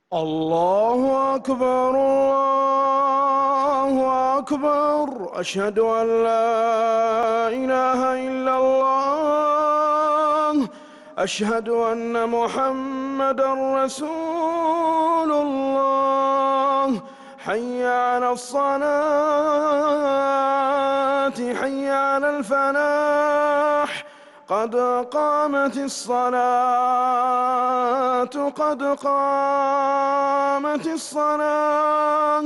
الله أكبر الله أكبر، أشهد أن لا إله إلا الله، أشهد أن محمدًا رسول الله. حي على الصلاة، حي على الفلاح، قد قامت الصلاة، قد قامت الصلاة.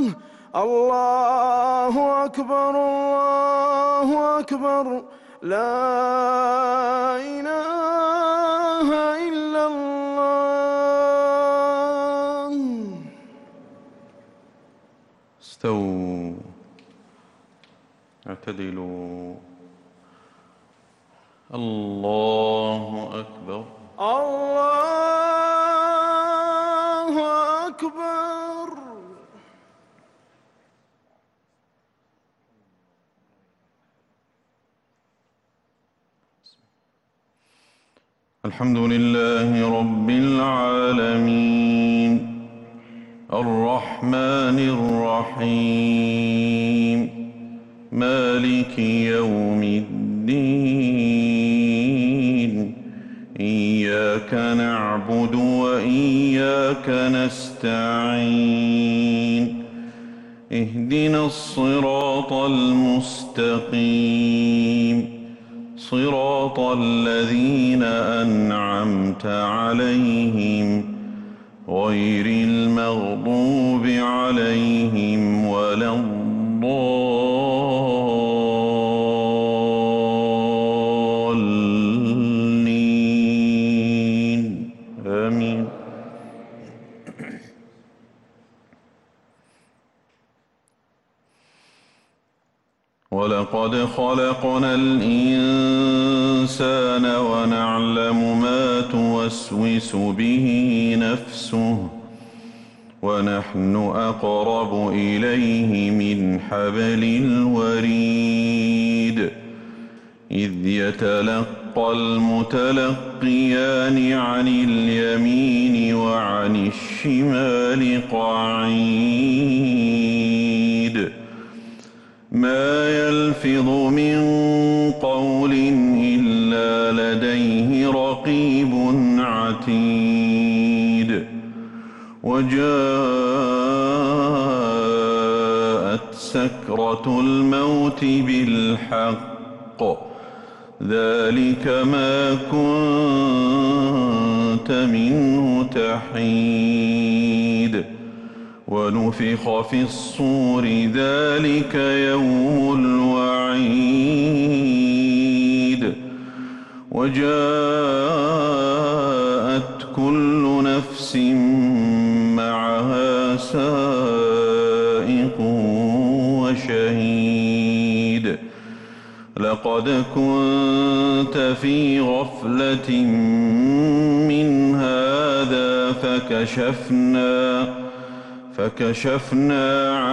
الله أكبر الله أكبر، لا إله إلا الله. استووا، اعتدلوا. الله أكبر الله أكبر. الحمد لله رب العالمين، الرحمن الرحيم، مالك يوم الدين. إياك نعبد وإياك نستعين، اهدنا الصراط المستقيم، صراط الذين أنعمت عليهم غير المغضوب عليهم ولا الضالين، آمين. ولقد خلقنا الإنسان ونعلم ما توسوس به نفسه، ونحن أقرب إليه من حبل الوريد. إذ يتلقى المتلقيان عن اليمين وعن الشمال قعيد. ما يلفظ من قول إلا لديه رقيب عتيد. وجاءت سكرة الموت بالحق، ذلك ما كنت منه تحيد. ونفخ في الصور، ذلك يوم الوعيد. وجاءت كل نفس معها سائق وشهيد. لقد كنت في غفلة من هذا فكشفنا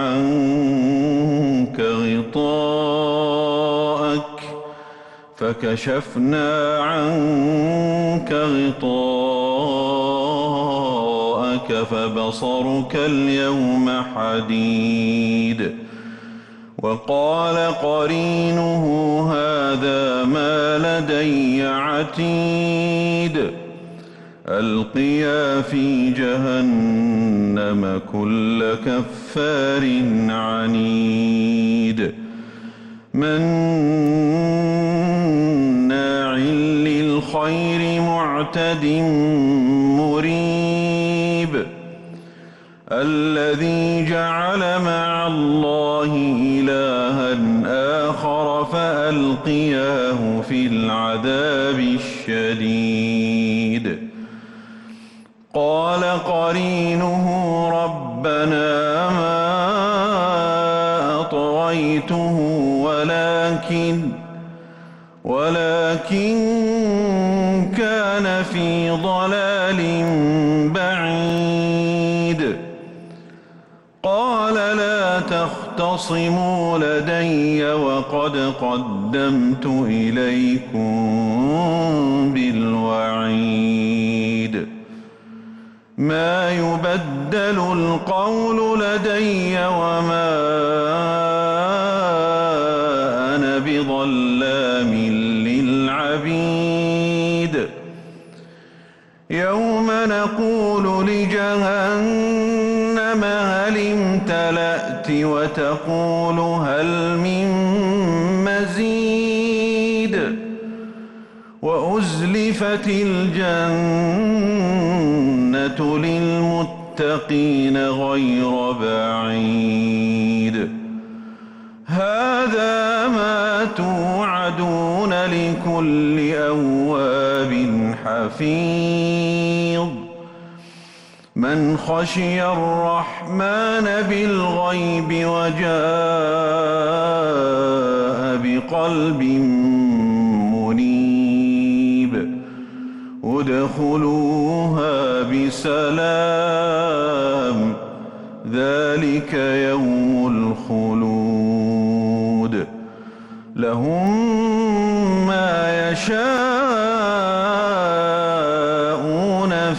عنك غطاءك فبصرك اليوم حديد. وقال قرينه هذا ما لدي عتيد. ألقيا في جهنم كل كفار عنيد، مناع للخير معتد مريب. الذي جعل مع الله إلها آخر فألقياه في العذاب الشديد. قال قرينه ربنا ما أطغيته ولكن كان في ضلال بعيد. قال لا تختصموا لدي وقد قدمت إليكم بالوعيد. ما يبدل القول لدي وما أنا بظلام للعبيد يوم نقول لجهنم هل امتلأت وتقول هل من مزيد وأزلفت الجنة للمتقين غير بعيد هذا ما توعدون لكل أواب حفيظ من خشي الرحمن بالغيب وجاء بقلب منيب ادخلوها بسلام ذلك يوم الخلود لهم ما يشاءون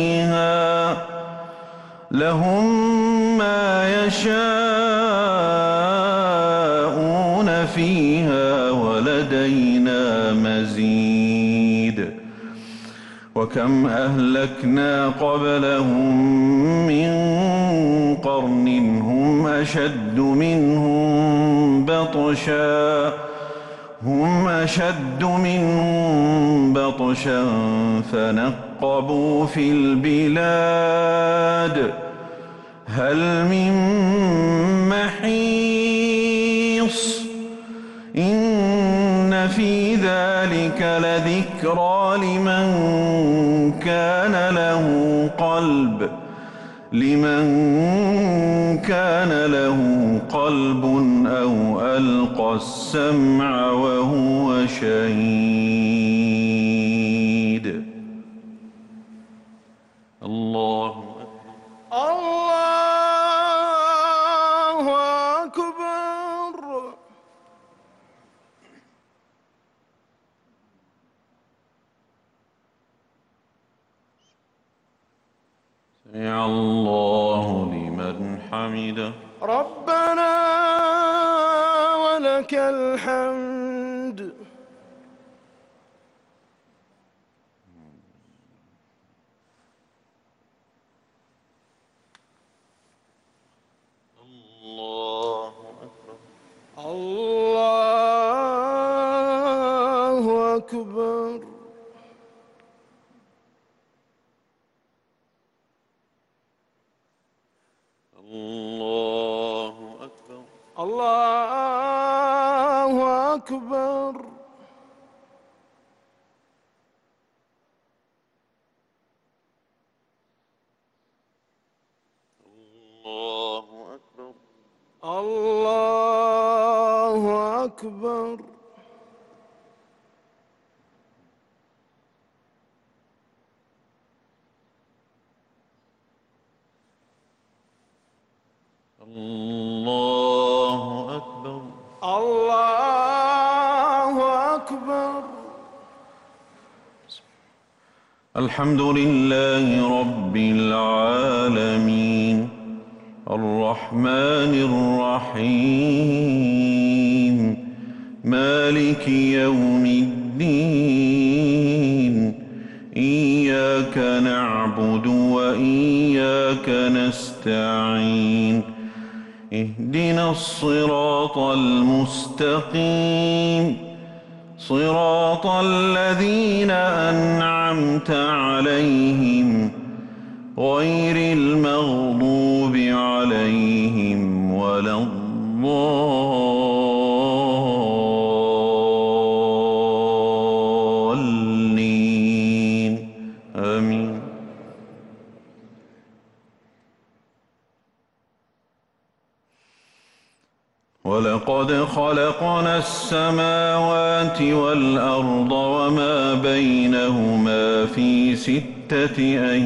فيها ولدينا مزيد وكم أهلكنا قبلهم من قرن هم أشد منهم بطشا فنقبوا في البلاد هل من محيص إن في ذلك لذكرى لمن كان له قلب أو ألقى السمع وهو شهيد الله أكبر سمع الله لمن حمده ربنا ولك الحمد الله أكبر الله أكبر الله أكبر الله أكبر الله أكبر الله أكبر الله أكبر الله أكبر الحمد لله رب العالمين الرحمن الرحيم مالك يوم الدين إياك نعبد وإياك نستعين اهدنا الصراط المستقيم صراط الذين أنعمت عليهم غير المغضوب عليهم ولا الضالين آمين ولقد خلقنا السماوات والأرض وما بينهما في 6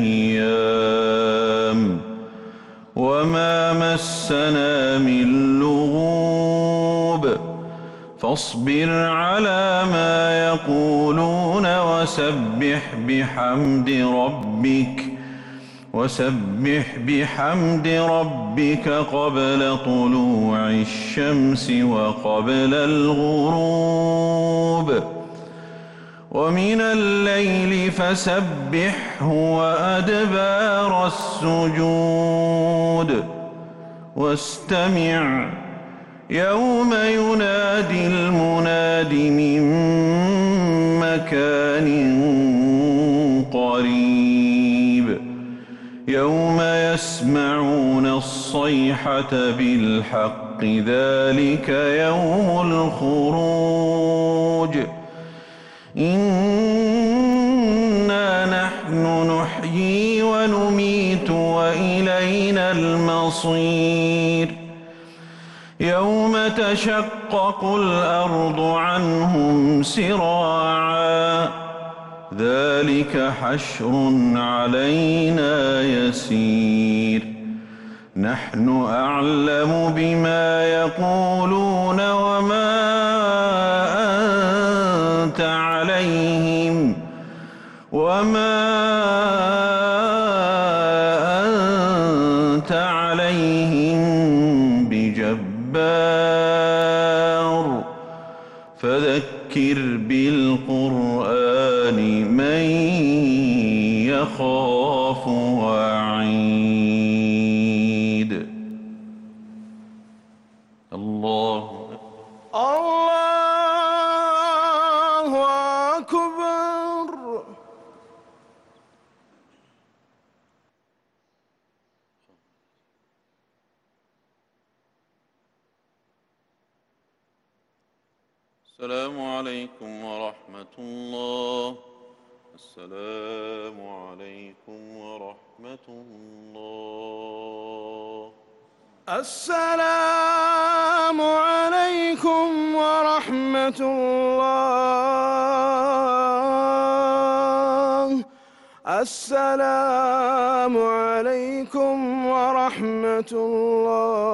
أيام وما مسنا من لغوب فاصبر على ما يقولون وسبح بحمد ربك وسبح بحمد ربك قبل طلوع الشمس وقبل الغروب ومن الليل فسبحه وأدبار السجود واستمع يوم ينادي المناد من مكان قريب يوم يسمعون الصيحة بالحق ذلك يوم الخروج إنا نحن نحيي ونميت وإلينا المصير يوم تشقق الأرض عنهم سراعا ذلك حشر علينا يسير نحن أعلم بما يقولون وما أنت عليهم بجبار فذكر بالقرآن من يخاف وعيد الله أكبر. السلام عليكم ورحمة الله. السلام عليكم ورحمة الله. السلام عليكم ورحمة الله. السلام عليكم ورحمة الله.